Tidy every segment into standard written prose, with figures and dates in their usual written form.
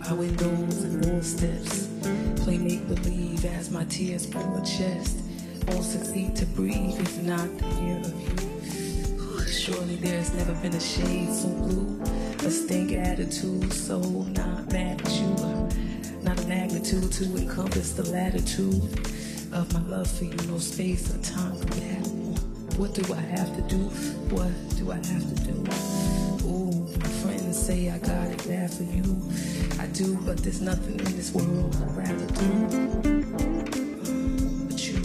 our windows and doorsteps. Play make-believe as my tears fill my chest. Won't succeed to breathe if not the air of you. Surely there's never been a shade so blue, a stink attitude so not mad at you. Not a magnitude to encompass the latitude of my love for you. No space or time compatible. What do I have to do? What do I have to do? Ooh, my friends say I got it bad for you. I do, but there's nothing in this world I'd rather do. But you,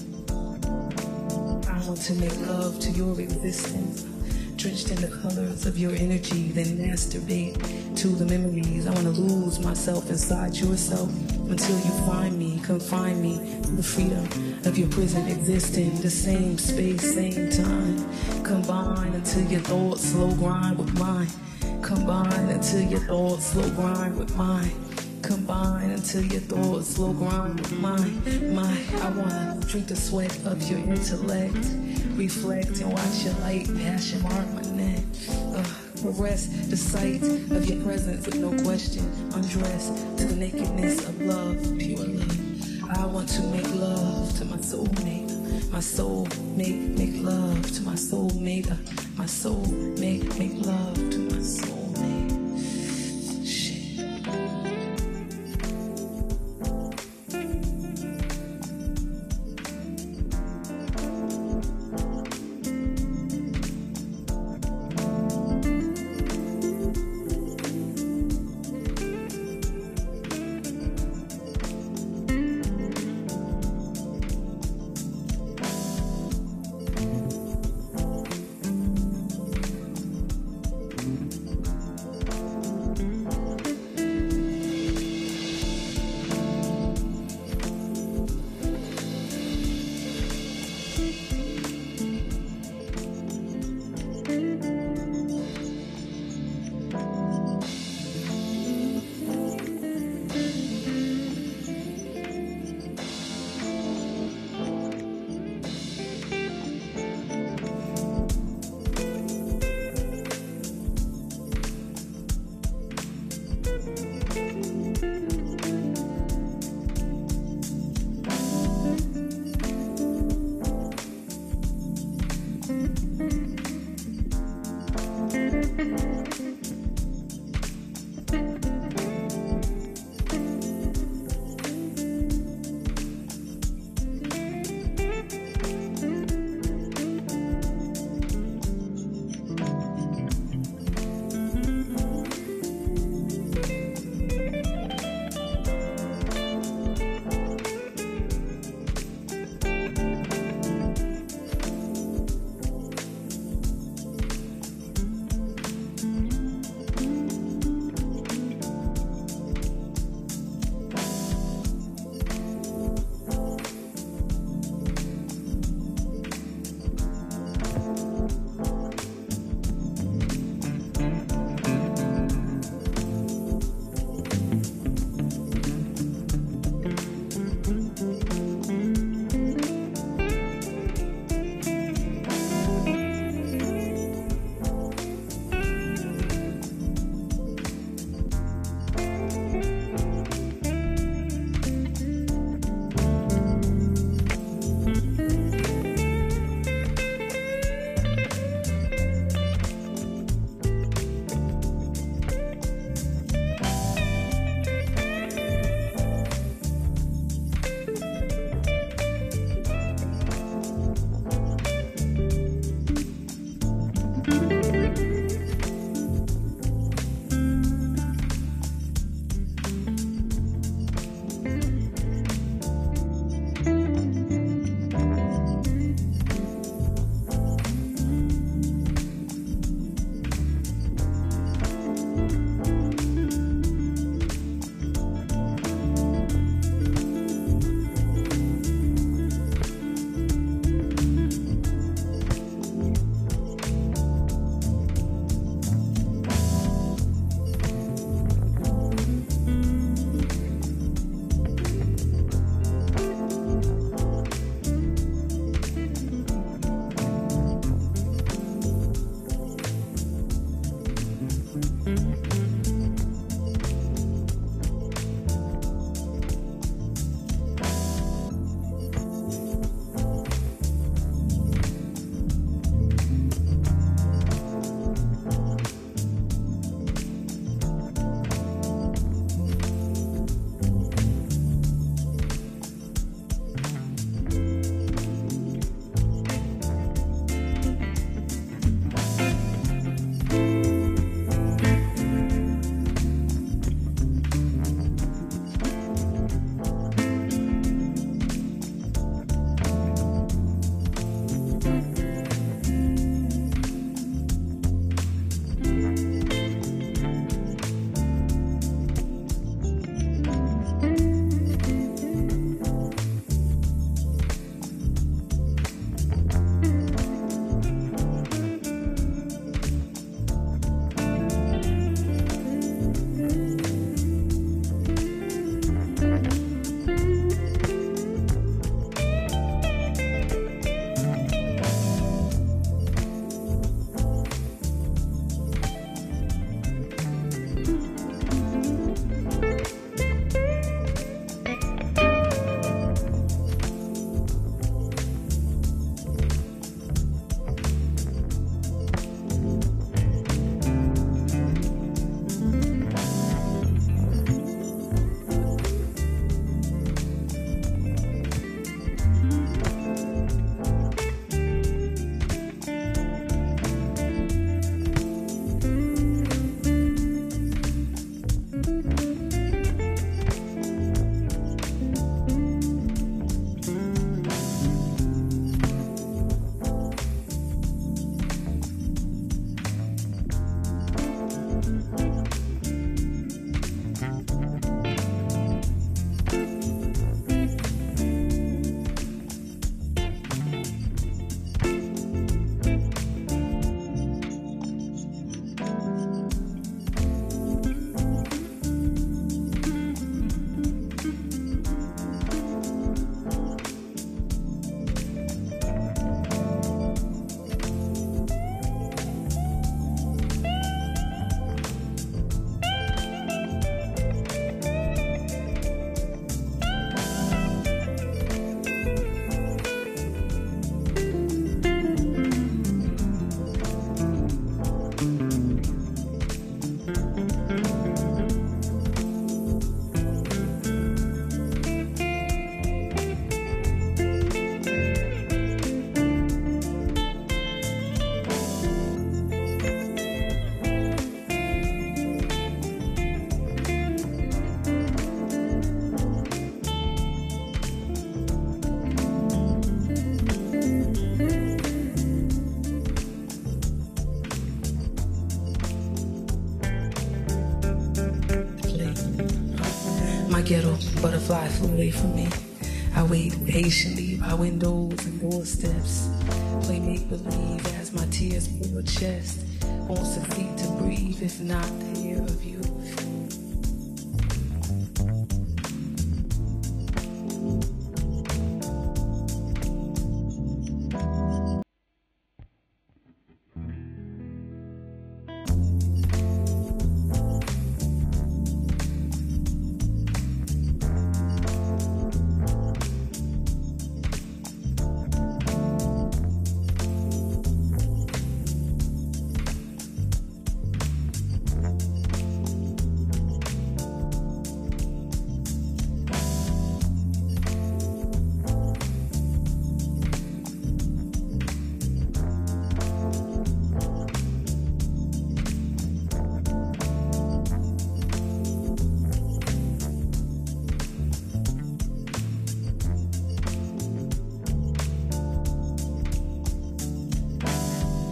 I want to make love to your existence, drenched in the colors of your energy, then masturbate to the memories. I want to lose myself inside yourself until you find me, confine me to the freedom of your prison, existing the same space, same time. Combine until your thoughts slow grind with mine. Combine until your thoughts slow grind with mine. Combine until your thoughts slow grind with mine. I wanna drink the sweat of your intellect, reflect and watch your light passion mark my neck. Caress the sight of your presence with no question. Undress to the nakedness of love, pure love. I want to make love to my soulmate. My soul make love to my soulmate. My soul make love to my soulmate. Shit. My ghetto butterfly flew away from me. I wait patiently by windows and doorsteps. Play make-believe as my tears pour chest. Wants a feet to breathe, if not the air of you.